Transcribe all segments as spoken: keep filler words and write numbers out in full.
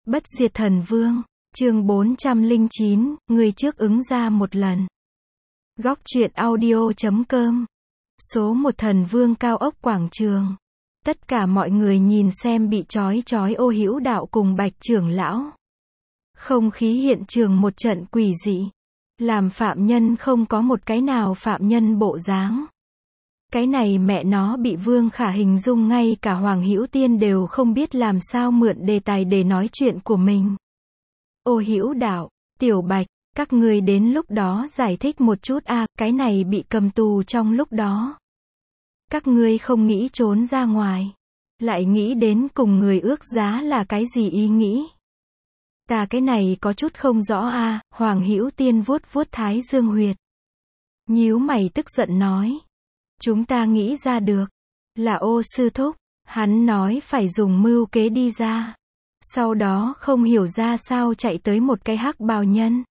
Bất diệt thần vương, chương bốn trăm lẻ chín, người trước ứng ra một lần. Góc truyện audio chấm com. Số một thần vương cao ốc quảng trường. Tất cả mọi người nhìn xem bị trói trói Ô Hữu Đạo cùng Bạch trưởng lão. Không khí hiện trường một trận quỷ dị. Làm phạm nhân không có một cái nào phạm nhân bộ dáng. Cái này mẹ nó bị Vương Khả hình dung ngay cả Hoàng Hữu Tiên đều không biết làm sao mượn đề tài để nói chuyện của mình. Ô Hữu Đạo, Tiểu Bạch, các ngươi đến lúc đó giải thích một chút a, à, cái này bị cầm tù trong lúc đó. Các ngươi không nghĩ trốn ra ngoài, lại nghĩ đến cùng người ước giá là cái gì ý nghĩ. Ta cái này có chút không rõ a, à, Hoàng Hữu Tiên vuốt vuốt thái dương huyệt. Nhíu mày tức giận nói. Chúng ta nghĩ ra được, là Ô sư thúc, hắn nói phải dùng mưu kế đi ra. Sau đó không hiểu ra sao chạy tới một cái hắc bào nhân.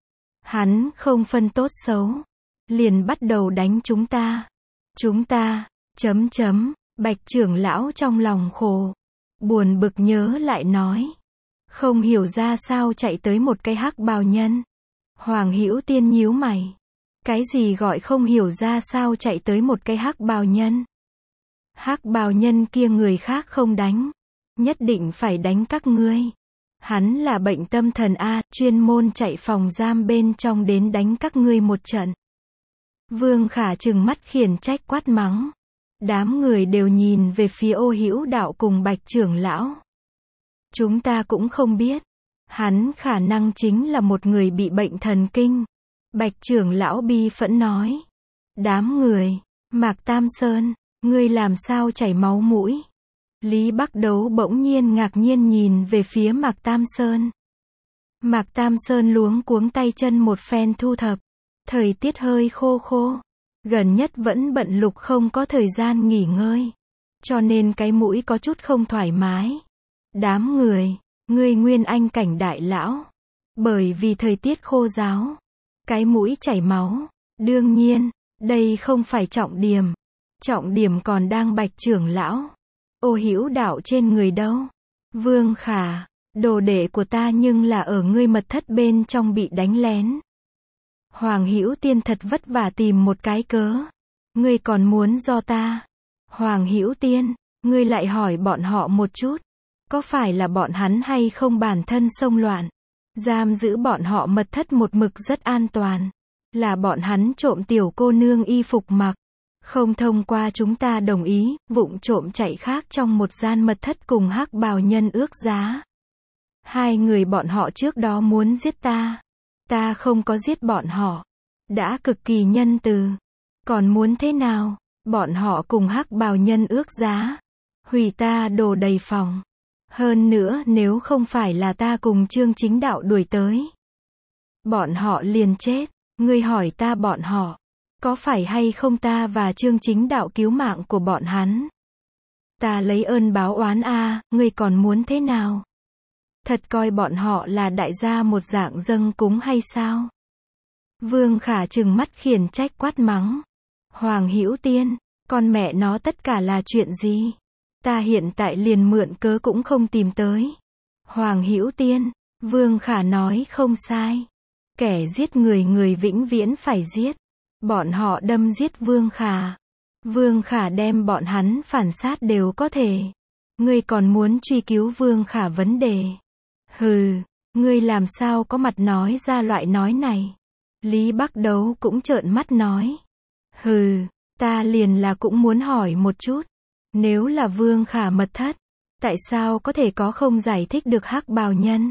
Hắn không phân tốt xấu, liền bắt đầu đánh chúng ta. Chúng ta, chấm chấm, Bạch trưởng lão trong lòng khổ, buồn bực nhớ lại nói. Không hiểu ra sao chạy tới một cái hắc bào nhân. Hoàng Hữu Tiên nhíu mày. Cái gì gọi không hiểu ra sao chạy tới một cái hắc bào nhân? Hắc bào nhân kia người khác không đánh, nhất định phải đánh các ngươi. Hắn là bệnh tâm thần a, chuyên môn chạy phòng giam bên trong đến đánh các ngươi một trận. Vương Khả trừng mắt khiển trách quát mắng. Đám người đều nhìn về phía Ô Hữu Đạo cùng Bạch trưởng lão. Chúng ta cũng không biết, hắn khả năng chính là một người bị bệnh thần kinh. Bạch trưởng lão bi phẫn nói. Đám người, Mạc Tam Sơn, ngươi làm sao chảy máu mũi? Lý Bắc Đấu bỗng nhiên ngạc nhiên nhìn về phía Mạc Tam Sơn. Mạc Tam Sơn luống cuống tay chân một phen thu thập. Thời tiết hơi khô khô. Gần nhất vẫn bận lục không có thời gian nghỉ ngơi. Cho nên cái mũi có chút không thoải mái. Đám người, ngươi Nguyên Anh cảnh đại lão. Bởi vì thời tiết khô ráo. Cái mũi chảy máu. Đương nhiên, đây không phải trọng điểm. Trọng điểm còn đang Bạch trưởng lão. Ô Hữu Đạo trên người đâu? Vương Khả, đồ đệ của ta nhưng là ở ngươi mật thất bên trong bị đánh lén. Hoàng Hữu Tiên thật vất vả tìm một cái cớ. Ngươi còn muốn do ta? Hoàng Hữu Tiên, ngươi lại hỏi bọn họ một chút. Có phải là bọn hắn hay không bản thân xông loạn? Giam giữ bọn họ mật thất một mực rất an toàn. Là bọn hắn trộm tiểu cô nương y phục mặc. Không thông qua chúng ta đồng ý, vụng trộm chạy khác trong một gian mật thất cùng hắc bào nhân ước giá. Hai người bọn họ trước đó muốn giết ta. Ta không có giết bọn họ. Đã cực kỳ nhân từ. Còn muốn thế nào? Bọn họ cùng hắc bào nhân ước giá. Hủy ta đồ đầy phòng. Hơn nữa nếu không phải là ta cùng Trương Chính Đạo đuổi tới. Bọn họ liền chết. Ngươi hỏi ta bọn họ. Có phải hay không ta và Trương Chính Đạo cứu mạng của bọn hắn? Ta lấy ơn báo oán a, à, ngươi còn muốn thế nào? Thật coi bọn họ là đại gia một dạng dâng cúng hay sao? Vương Khả trừng mắt khiển trách quát mắng. Hoàng Hữu Tiên, con mẹ nó tất cả là chuyện gì? Ta hiện tại liền mượn cớ cũng không tìm tới. Hoàng Hữu Tiên, Vương Khả nói không sai. Kẻ giết người người vĩnh viễn phải giết. Bọn họ đâm giết Vương Khả. Vương Khả đem bọn hắn phản sát đều có thể. Ngươi còn muốn truy cứu Vương Khả vấn đề. Hừ, ngươi làm sao có mặt nói ra loại nói này. Lý Bắc Đấu cũng trợn mắt nói. Hừ, ta liền là cũng muốn hỏi một chút. Nếu là Vương Khả mật thất, tại sao có thể có không giải thích được hắc bào nhân?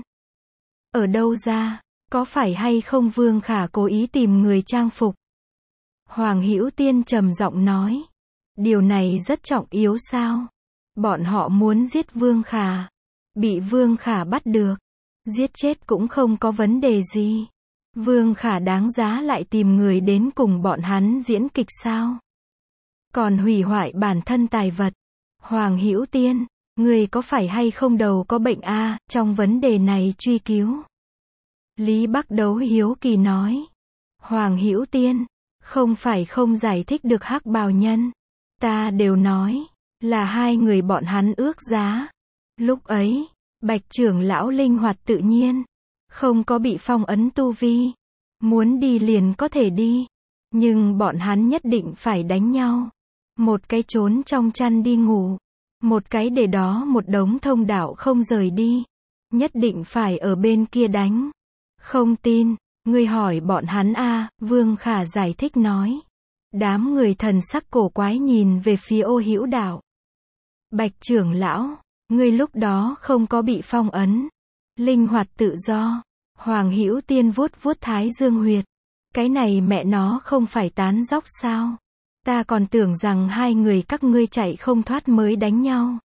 Ở đâu ra? Có phải hay không Vương Khả cố ý tìm người trang phục? Hoàng Hữu Tiên trầm giọng nói. Điều này rất trọng yếu sao? Bọn họ muốn giết Vương Khả. Bị Vương Khả bắt được. Giết chết cũng không có vấn đề gì. Vương Khả đáng giá lại tìm người đến cùng bọn hắn diễn kịch sao? Còn hủy hoại bản thân tài vật. Hoàng Hữu Tiên, người có phải hay không đầu có bệnh a, à, trong vấn đề này truy cứu? Lý Bắc Đấu hiếu kỳ nói. Hoàng Hữu Tiên, không phải không giải thích được hắc bào nhân. Ta đều nói, là hai người bọn hắn ước giá. Lúc ấy, Bạch trưởng lão linh hoạt tự nhiên, không có bị phong ấn tu vi, muốn đi liền có thể đi, nhưng bọn hắn nhất định phải đánh nhau. Một cái trốn trong chăn đi ngủ, một cái để đó một đống thông đạo không rời đi, nhất định phải ở bên kia đánh. Không tin, ngươi hỏi bọn hắn a, Vương Khả giải thích nói. Đám người thần sắc cổ quái nhìn về phía Ô Hữu Đạo. Bạch trưởng lão, ngươi lúc đó không có bị phong ấn, linh hoạt tự do. Hoàng Hữu Tiên vuốt vuốt thái dương huyệt. Cái này mẹ nó không phải tán dóc sao? Ta còn tưởng rằng hai người các ngươi chạy không thoát mới đánh nhau.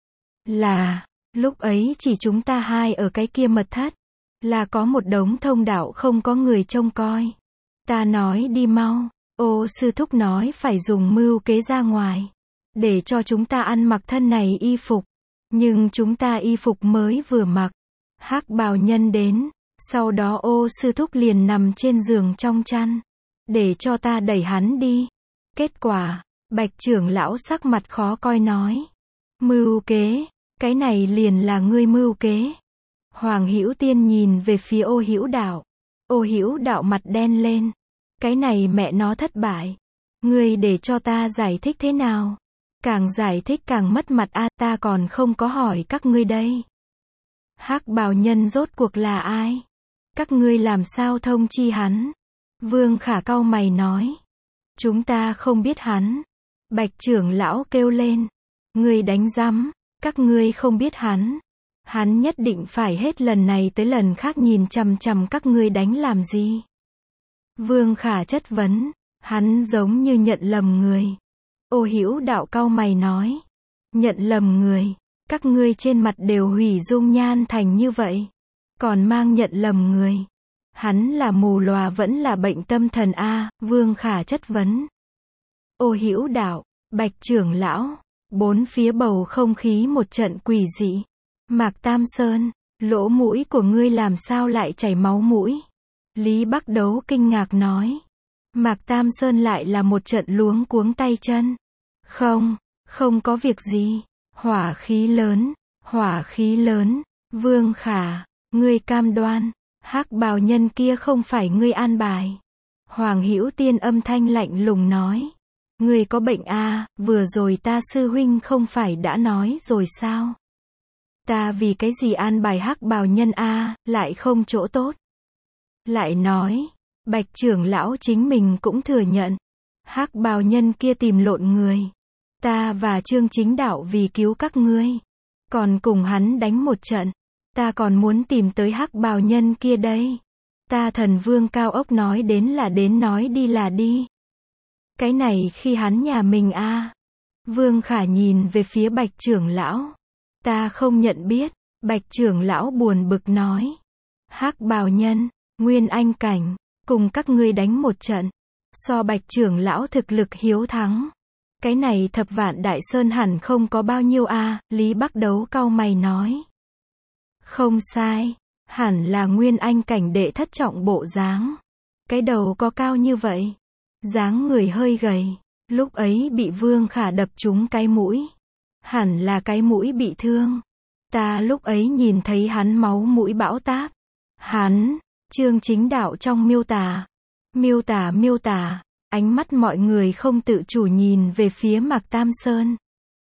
Là, lúc ấy chỉ chúng ta hai ở cái kia mật thất, là có một đống thông đạo không có người trông coi. Ta nói đi mau, Ô sư thúc nói phải dùng mưu kế ra ngoài, để cho chúng ta ăn mặc thân này y phục. Nhưng chúng ta y phục mới vừa mặc, hắc bào nhân đến, sau đó Ô sư thúc liền nằm trên giường trong chăn, để cho ta đẩy hắn đi. Kết quả, Bạch trưởng lão sắc mặt khó coi nói. Mưu kế, cái này liền là ngươi mưu kế. Hoàng Hữu Tiên nhìn về phía Ô Hữu Đạo. Ô Hữu Đạo mặt đen lên. Cái này mẹ nó thất bại. Ngươi để cho ta giải thích thế nào? Càng giải thích càng mất mặt a, ta còn không có hỏi các ngươi đây. Hắc bào nhân rốt cuộc là ai? Các ngươi làm sao thông chi hắn? Vương Khả cau mày nói. Chúng ta không biết hắn. Bạch trưởng lão kêu lên. Ngươi đánh rắm, các ngươi không biết hắn. Hắn nhất định phải hết lần này tới lần khác nhìn chằm chằm các ngươi đánh làm gì? Vương Khả chất vấn. Hắn giống như nhận lầm người. Ô Hữu Đạo cau mày nói. Nhận lầm người. Các ngươi trên mặt đều hủy dung nhan thành như vậy, còn mang nhận lầm người. Hắn là mù lòa vẫn là bệnh tâm thần a? Vương Khả chất vấn. Ô Hữu Đạo, Bạch trưởng lão, bốn phía bầu không khí một trận quỷ dị. Mạc Tam Sơn, lỗ mũi của ngươi làm sao lại chảy máu mũi? Lý Bắc Đấu kinh ngạc nói. Mạc Tam Sơn lại là một trận luống cuống tay chân. Không, không có việc gì. Hỏa khí lớn, hỏa khí lớn. Vương Khả, ngươi cam đoan, hắc bào nhân kia không phải ngươi an bài. Hoàng Hữu Tiên âm thanh lạnh lùng nói. Ngươi có bệnh a, vừa rồi ta sư huynh không phải đã nói rồi sao? Ta vì cái gì an bài hắc bào nhân a, lại không chỗ tốt. Lại nói, Bạch trưởng lão chính mình cũng thừa nhận. Hắc bào nhân kia tìm lộn người. Ta và Trương Chính Đạo vì cứu các ngươi, còn cùng hắn đánh một trận. Ta còn muốn tìm tới hắc bào nhân kia đây. Ta Thần Vương Cao Ốc nói đến là đến, nói đi là đi. Cái này khi hắn nhà mình a. Vương Khả nhìn về phía Bạch trưởng lão. Ta không nhận biết. Bạch trưởng lão buồn bực nói. Hắc bào nhân, Nguyên Anh cảnh, cùng các ngươi đánh một trận. So Bạch trưởng lão thực lực hiếu thắng. Cái này thập vạn đại sơn hẳn không có bao nhiêu a, Lý Bắc Đấu cau mày nói. Không sai, hẳn là Nguyên Anh cảnh đệ thất trọng bộ dáng. Cái đầu có cao như vậy, dáng người hơi gầy, lúc ấy bị Vương Khả đập trúng cái mũi. Hẳn là cái mũi bị thương. Ta lúc ấy nhìn thấy hắn máu mũi bão táp. Hắn, Trương Chính Đạo trong miêu tả. Miêu tả miêu tả. Ánh mắt mọi người không tự chủ nhìn về phía Mạc Tam Sơn.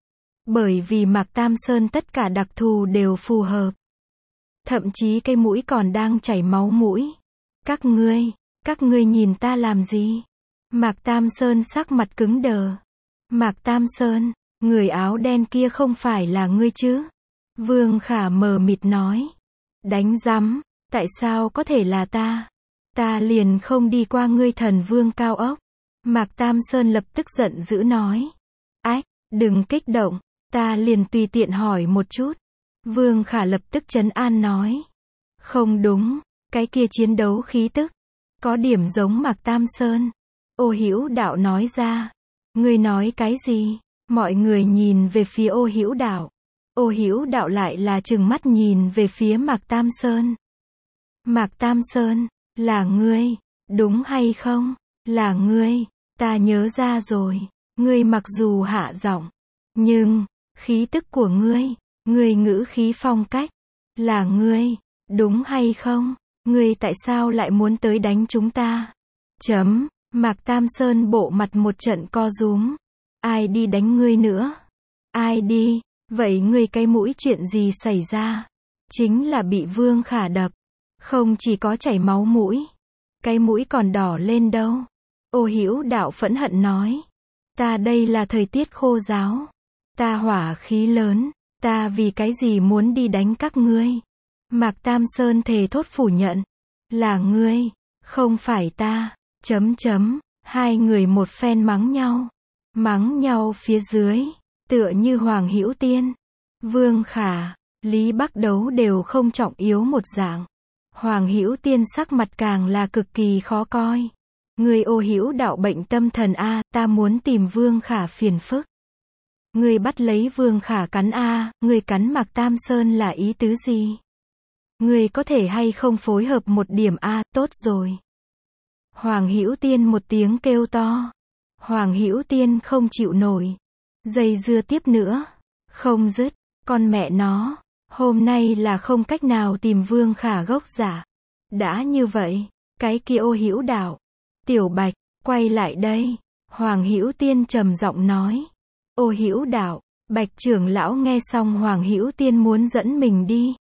Bởi vì Mạc Tam Sơn tất cả đặc thù đều phù hợp. Thậm chí cái mũi còn đang chảy máu mũi. Các ngươi, các ngươi nhìn ta làm gì? Mạc Tam Sơn sắc mặt cứng đờ. Mạc Tam Sơn, người áo đen kia không phải là ngươi chứ? Vương Khả mờ mịt nói. Đánh rắm, tại sao có thể là ta? Ta liền không đi qua ngươi Thần Vương Cao Ốc. Mạc Tam Sơn lập tức giận dữ nói. Ách, đừng kích động, ta liền tùy tiện hỏi một chút. Vương Khả lập tức trấn an nói. Không đúng, cái kia chiến đấu khí tức, có điểm giống Mạc Tam Sơn. Ô Hữu Đạo nói ra. Ngươi nói cái gì? Mọi người nhìn về phía Ô Hữu Đạo. Ô Hữu Đạo lại là trừng mắt nhìn về phía Mạc Tam Sơn. Mạc Tam Sơn, là ngươi, đúng hay không? Là ngươi, ta nhớ ra rồi. Ngươi mặc dù hạ giọng, nhưng khí tức của ngươi, ngươi ngữ khí phong cách Là ngươi, đúng hay không? Ngươi tại sao lại muốn tới đánh chúng ta? Chấm, Mạc Tam Sơn bộ mặt một trận co rúm. Ai đi đánh ngươi nữa? Ai đi? Vậy ngươi cái mũi chuyện gì xảy ra? Chính là bị Vương Khả đập. Không chỉ có chảy máu mũi. Cái mũi còn đỏ lên đâu. Ô Hữu Đạo phẫn hận nói. Ta đây là thời tiết khô ráo. Ta hỏa khí lớn. Ta vì cái gì muốn đi đánh các ngươi? Mạc Tam Sơn thề thốt phủ nhận. Là ngươi, không phải ta. Chấm chấm, hai người một phen mắng nhau. Mắng nhau phía dưới, tựa như Hoàng Hữu Tiên, Vương Khả, Lý Bắc Đấu đều không trọng yếu một dạng. Hoàng Hữu Tiên sắc mặt càng là cực kỳ khó coi. Người Ô Hữu Đạo bệnh tâm thần a, ta muốn tìm Vương Khả phiền phức. Người bắt lấy Vương Khả cắn a, người cắn Mạc Tam Sơn là ý tứ gì? Người có thể hay không phối hợp một điểm a, tốt rồi. Hoàng Hữu Tiên một tiếng kêu to. Hoàng Hữu Tiên không chịu nổi. Dây dưa tiếp nữa. Không dứt. Con mẹ nó. Hôm nay là không cách nào tìm Vương Khả gốc giả. Đã như vậy. Cái kia Ô Hữu Đạo. Tiểu Bạch, quay lại đây. Hoàng Hữu Tiên trầm giọng nói. Ô Hữu Đạo. Bạch trưởng lão nghe xong Hoàng Hữu Tiên muốn dẫn mình đi.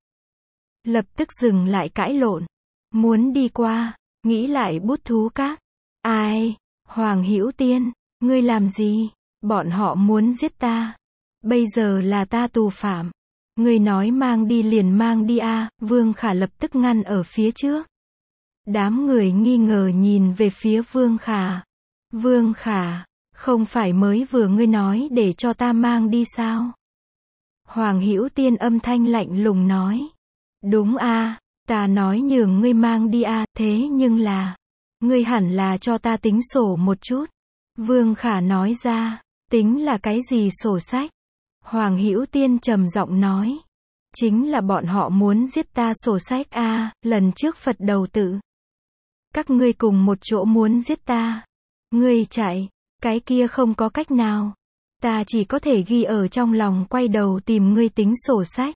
Lập tức dừng lại cãi lộn. Muốn đi qua. Nghĩ lại Bút Thú Các. Ai? Hoàng Hữu Tiên, ngươi làm gì? Bọn họ muốn giết ta. Bây giờ là ta tù phạm. Ngươi nói mang đi liền mang đi a, à, Vương Khả lập tức ngăn ở phía trước. Đám người nghi ngờ nhìn về phía Vương Khả. Vương Khả, không phải mới vừa ngươi nói để cho ta mang đi sao? Hoàng Hữu Tiên âm thanh lạnh lùng nói. Đúng a, à, ta nói nhường ngươi mang đi a, à, thế nhưng là, ngươi hẳn là cho ta tính sổ một chút. Vương Khả nói ra, tính là cái gì sổ sách? Hoàng Hữu Tiên trầm giọng nói, chính là bọn họ muốn giết ta sổ sách a, à, lần trước Phật đầu tự. Các ngươi cùng một chỗ muốn giết ta. Ngươi chạy, cái kia không có cách nào. Ta chỉ có thể ghi ở trong lòng quay đầu tìm ngươi tính sổ sách.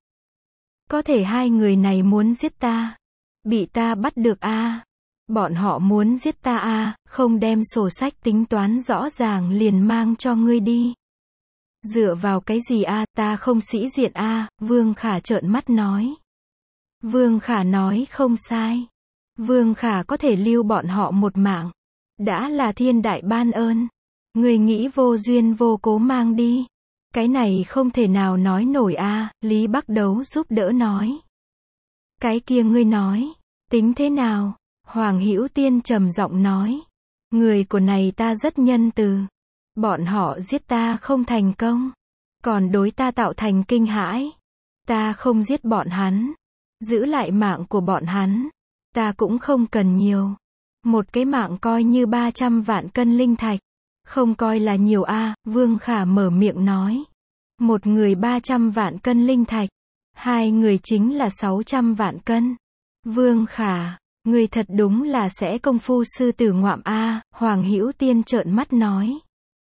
Có thể hai người này muốn giết ta. Bị ta bắt được a, à. Bọn họ muốn giết ta a, à, không đem sổ sách tính toán rõ ràng liền mang cho ngươi đi. Dựa vào cái gì a, à, ta không sĩ diện a, à, Vương Khả trợn mắt nói. Vương Khả nói không sai. Vương Khả có thể lưu bọn họ một mạng. Đã là thiên đại ban ơn. Ngươi nghĩ vô duyên vô cố mang đi. Cái này không thể nào nói nổi a, à, Lý Bắc Đấu giúp đỡ nói. Cái kia ngươi nói, tính thế nào? Hoàng Hữu Tiên trầm giọng nói. Người của này ta rất nhân từ. Bọn họ giết ta không thành công. Còn đối ta tạo thành kinh hãi. Ta không giết bọn hắn. Giữ lại mạng của bọn hắn. Ta cũng không cần nhiều. Một cái mạng coi như ba trăm vạn cân linh thạch. Không coi là nhiều a, à, Vương Khả mở miệng nói. Một người ba trăm vạn cân linh thạch. Hai người chính là sáu trăm vạn cân. Vương Khả, người thật đúng là sẽ công phu sư tử ngoạm a, à, Hoàng Hữu Tiên trợn mắt nói.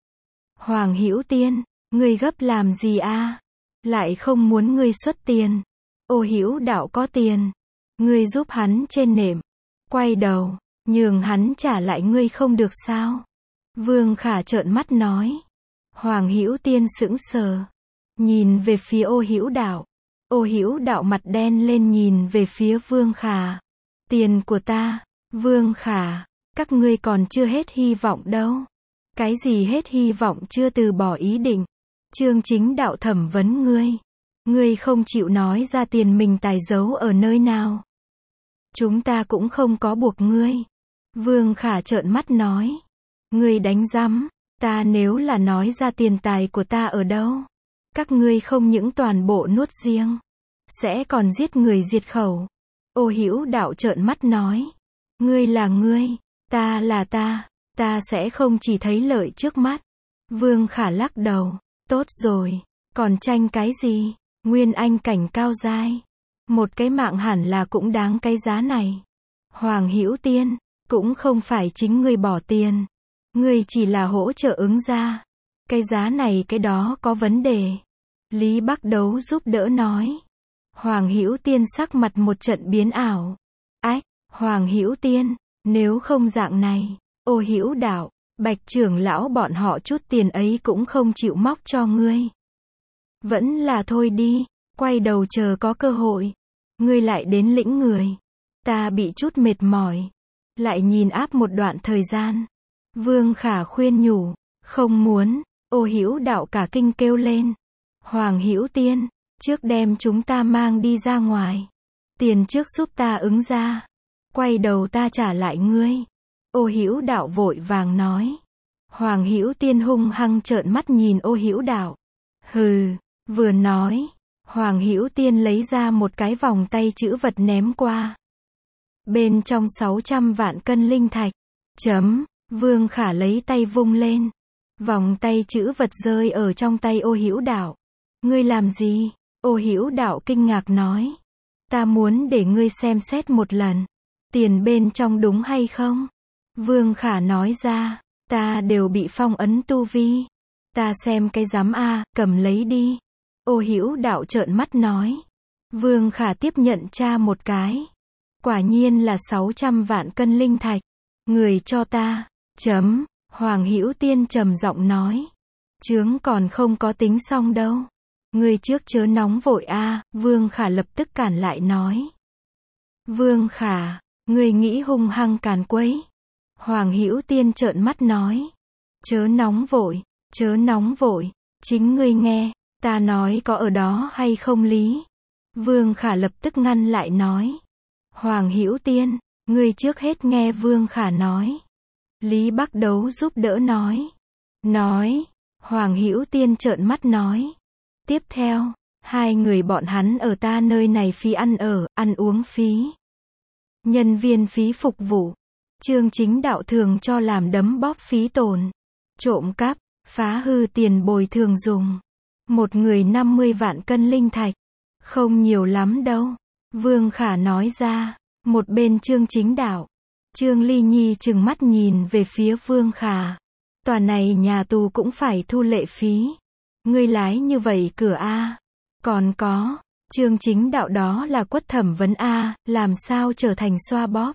Hoàng Hữu Tiên, ngươi gấp làm gì a? À? Lại không muốn ngươi xuất tiền. Ô Hữu Đạo có tiền. Ngươi giúp hắn trên nệm. Quay đầu, nhường hắn trả lại ngươi không được sao? Vương Khả trợn mắt nói. Hoàng Hữu Tiên sững sờ. Nhìn về phía Ô Hữu Đạo. Ô Hữu Đạo mặt đen lên nhìn về phía Vương Khả. Tiền của ta, Vương Khả, các ngươi còn chưa hết hy vọng đâu. Cái gì hết hy vọng chưa từ bỏ ý định. Chương Chính Đạo thẩm vấn ngươi. Ngươi không chịu nói ra tiền mình tài giấu ở nơi nào. Chúng ta cũng không có buộc ngươi. Vương Khả trợn mắt nói. Ngươi đánh rắm, ta nếu là nói ra tiền tài của ta ở đâu. Các ngươi không những toàn bộ nuốt riêng. Sẽ còn giết người diệt khẩu. Ô Hữu Đạo trợn mắt nói. Ngươi là ngươi, ta là ta. Ta sẽ không chỉ thấy lợi trước mắt. Vương Khả lắc đầu. Tốt rồi, còn tranh cái gì? Nguyên anh cảnh cao giai. Một cái mạng hẳn là cũng đáng cái giá này. Hoàng Hữu Tiên, cũng không phải chính ngươi bỏ tiền. Ngươi chỉ là hỗ trợ ứng ra. Cái giá này cái đó có vấn đề. Lý Bắc Đấu giúp đỡ nói. Hoàng Hữu Tiên sắc mặt một trận biến ảo. Ách, Hoàng Hữu Tiên, nếu không dạng này, Ô Hữu Đạo, Bạch trưởng lão bọn họ chút tiền ấy cũng không chịu móc cho ngươi. Vẫn là thôi đi, quay đầu chờ có cơ hội, ngươi lại đến lĩnh người. Ta bị chút mệt mỏi, lại nhìn áp một đoạn thời gian. Vương Khả khuyên nhủ, không muốn. Ô Hữu Đạo cả kinh kêu lên. Hoàng Hữu Tiên, trước đem chúng ta mang đi ra ngoài. Tiền trước giúp ta ứng ra. Quay đầu ta trả lại ngươi. Ô Hữu Đạo vội vàng nói. Hoàng Hữu Tiên hung hăng trợn mắt nhìn Ô Hữu Đạo. Hừ, vừa nói, Hoàng Hữu Tiên lấy ra một cái vòng tay chữ vật ném qua. Bên trong sáu trăm vạn cân linh thạch. Chấm, Vương Khả lấy tay vung lên. Vòng tay chữ vật rơi ở trong tay Ô Hữu Đạo. Ngươi làm gì? Ô Hữu Đạo kinh ngạc nói. Ta muốn để ngươi xem xét một lần. Tiền bên trong đúng hay không? Vương Khả nói ra. Ta đều bị phong ấn tu vi. Ta xem cái giám a, cầm lấy đi. Ô Hữu Đạo trợn mắt nói. Vương Khả tiếp nhận tra một cái. Quả nhiên là sáu trăm vạn cân linh thạch. Người cho ta. Chấm, Hoàng Hữu Tiên trầm giọng nói. Chướng còn không có tính xong đâu. Người trước chớ nóng vội a, Vương Khả lập tức cản lại nói. Vương Khả, người nghĩ hung hăng càn quấy. Hoàng Hữu Tiên trợn mắt nói. Chớ nóng vội, chớ nóng vội, chính ngươi nghe, ta nói có ở đó hay không lý. Vương Khả lập tức ngăn lại nói. Hoàng Hữu Tiên, ngươi trước hết nghe Vương Khả nói. Lý Bắc Đấu giúp đỡ nói. Nói, Hoàng Hữu Tiên trợn mắt nói. Tiếp theo, hai người bọn hắn ở ta nơi này phí ăn ở, ăn uống phí. Nhân viên phí phục vụ. Chương Chính Đạo thường cho làm đấm bóp phí tổn. Trộm cắp, phá hư tiền bồi thường dùng. Một người năm mươi vạn cân linh thạch. Không nhiều lắm đâu. Vương Khả nói ra. Một bên Chương Chính Đạo. Trương Ly Nhi trừng mắt nhìn về phía Vương Khả. Tòa này nhà tù cũng phải thu lệ phí. Ngươi lái như vậy cửa a. Còn có, Chương Chính Đạo đó là quất thẩm vấn a, làm sao trở thành xoa bóp.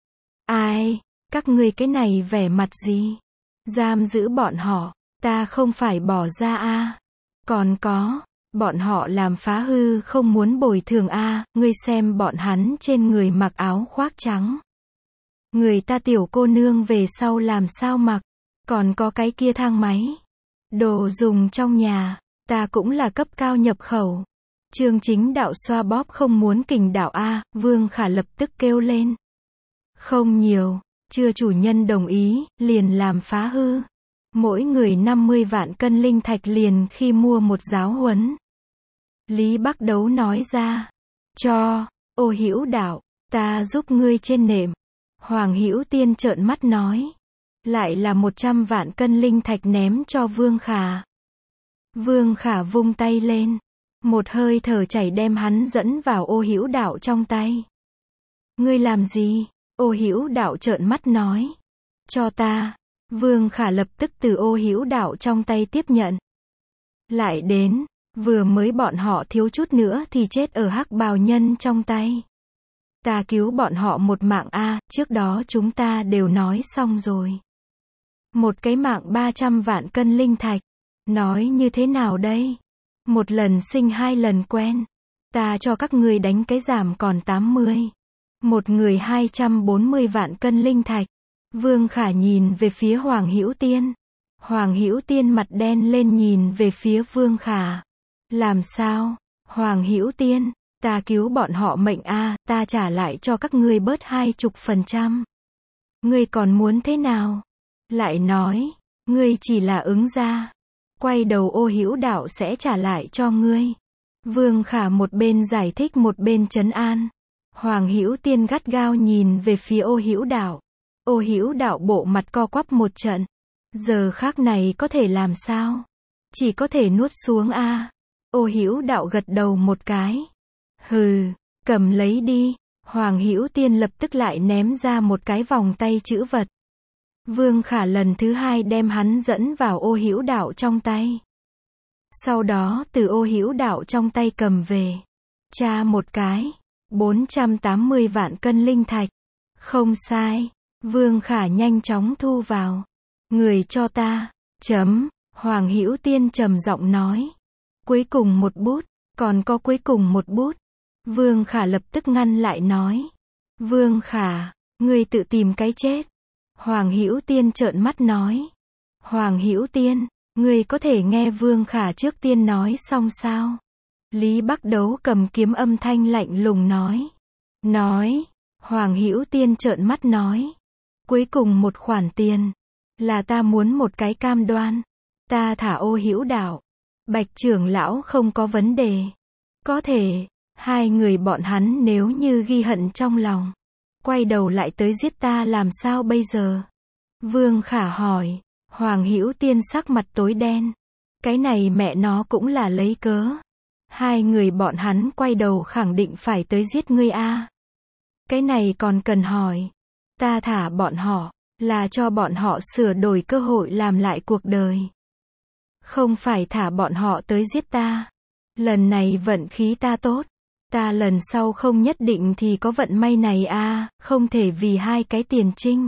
Ai, các ngươi cái này vẻ mặt gì? Giam giữ bọn họ, ta không phải bỏ ra a. Còn có, bọn họ làm phá hư không muốn bồi thường a, ngươi xem bọn hắn trên người mặc áo khoác trắng. Người ta tiểu cô nương về sau làm sao mặc, còn có cái kia thang máy. Đồ dùng trong nhà, ta cũng là cấp cao nhập khẩu. Chương Chính Đạo xoa bóp không muốn kình đạo a, Vương Khả lập tức kêu lên. Không nhiều, chưa chủ nhân đồng ý, liền làm phá hư. Mỗi người năm mươi vạn cân linh thạch liền khi mua một giáo huấn. Lý Bắc Đấu nói ra. Cho, Ô Hữu Đạo, ta giúp ngươi trên nệm. Hoàng Hữu Tiên trợn mắt nói. Lại là một trăm vạn cân linh thạch ném cho Vương Khả. Vương Khả vung tay lên. Một hơi thở chảy đem hắn dẫn vào Ô Hữu Đạo trong tay. Ngươi làm gì? Ô Hữu Đạo trợn mắt nói. Cho ta. Vương Khả lập tức từ Ô Hữu Đạo trong tay tiếp nhận. Lại đến, vừa mới bọn họ thiếu chút nữa thì chết ở hắc bào nhân trong tay. Ta cứu bọn họ một mạng a, trước đó chúng ta đều nói xong rồi. Một cái mạng ba trăm vạn cân linh thạch. Nói như thế nào đây? Một lần sinh hai lần quen. Ta cho các ngươi đánh cái giảm còn tám mươi. Một người hai trăm bốn mươi vạn cân linh thạch. Vương Khả nhìn về phía Hoàng Hữu Tiên. Hoàng Hữu Tiên mặt đen lên nhìn về phía Vương Khả. Làm sao? Hoàng Hữu Tiên, ta cứu bọn họ mệnh a, ta trả lại cho các ngươi bớt hai chục phần trăm. Ngươi còn muốn thế nào? Lại nói, ngươi chỉ là ứng ra. Quay đầu Ô Hữu Đạo sẽ trả lại cho ngươi. Vương Khả một bên giải thích một bên trấn an. Hoàng Hữu Tiên gắt gao nhìn về phía Ô Hữu Đạo. Ô Hữu Đạo bộ mặt co quắp một trận. Giờ khác này có thể làm sao? Chỉ có thể nuốt xuống a. Ô Hữu Đạo gật đầu một cái. Hừ, cầm lấy đi. Hoàng Hữu Tiên lập tức lại ném ra một cái vòng tay chữ vật. Vương Khả lần thứ hai đem hắn dẫn vào Ô Hữu Đạo trong tay. Sau đó từ Ô Hữu Đạo trong tay cầm về. Tra một cái. bốn trăm tám mươi vạn cân linh thạch. Không sai. Vương Khả nhanh chóng thu vào. Người cho ta. Chấm. Hoàng Hữu Tiên trầm giọng nói. Cuối cùng một bút. Còn có cuối cùng một bút. Vương Khả lập tức ngăn lại nói. Vương Khả, ngươi tự tìm cái chết. Hoàng Hữu Tiên trợn mắt nói. Hoàng Hữu Tiên, ngươi có thể nghe Vương Khả trước tiên nói xong sao? Lý Bắc Đấu cầm kiếm âm thanh lạnh lùng nói. Nói. Hoàng Hữu Tiên trợn mắt nói. Cuối cùng một khoản tiền. Là ta muốn một cái cam đoan. Ta thả Ô Hữu Đạo. Bạch trưởng lão không có vấn đề. Có thể. Hai người bọn hắn nếu như ghi hận trong lòng. Quay đầu lại tới giết ta làm sao bây giờ? Vương Khả hỏi. Hoàng Hữu Tiên sắc mặt tối đen. Cái này mẹ nó cũng là lấy cớ. Hai người bọn hắn quay đầu khẳng định phải tới giết ngươi a. Cái này còn cần hỏi. Ta thả bọn họ, là cho bọn họ sửa đổi cơ hội làm lại cuộc đời. Không phải thả bọn họ tới giết ta. Lần này vận khí ta tốt. Ta lần sau không nhất định thì có vận may này a, không thể vì hai cái tiền trinh.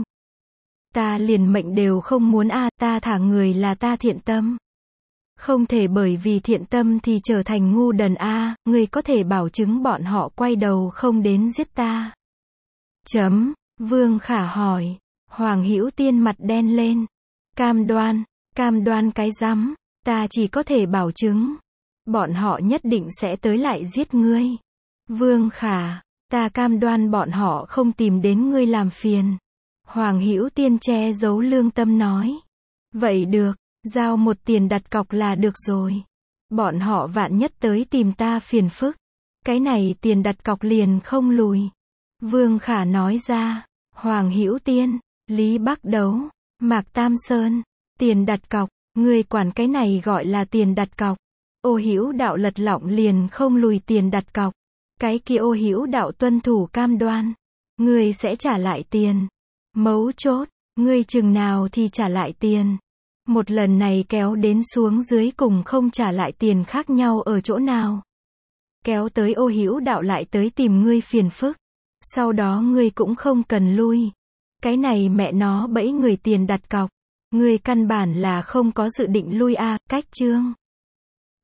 Ta liền mệnh đều không muốn a, ta thả người là ta thiện tâm. Không thể bởi vì thiện tâm thì trở thành ngu đần a, ngươi có thể bảo chứng bọn họ quay đầu không đến giết ta. Chấm. Vương Khả hỏi. Hoàng Hữu Tiên mặt đen lên. Cam đoan. Cam đoan cái rắm. Ta chỉ có thể bảo chứng. Bọn họ nhất định sẽ tới lại giết ngươi. Vương Khả. Ta cam đoan bọn họ không tìm đến ngươi làm phiền. Hoàng Hữu Tiên che giấu lương tâm nói. Vậy được. Giao một tiền đặt cọc là được rồi. Bọn họ vạn nhất tới tìm ta phiền phức. Cái này tiền đặt cọc liền không lùi. Vương Khả nói ra. Hoàng Hữu Tiên, Lý Bắc Đấu, Mạc Tam Sơn. Tiền đặt cọc, ngươi quản cái này gọi là tiền đặt cọc. Ô Hữu Đạo lật lọng liền không lùi tiền đặt cọc. Cái kia Ô Hữu Đạo tuân thủ cam đoan. Ngươi sẽ trả lại tiền. Mấu chốt, ngươi chừng nào thì trả lại tiền. Một lần này kéo đến xuống dưới cùng không trả lại tiền khác nhau ở chỗ nào. Kéo tới Ô Hữu Đạo lại tới tìm ngươi phiền phức. Sau đó ngươi cũng không cần lui. Cái này mẹ nó bẫy người tiền đặt cọc. Ngươi căn bản là không có dự định lui a, cách chương.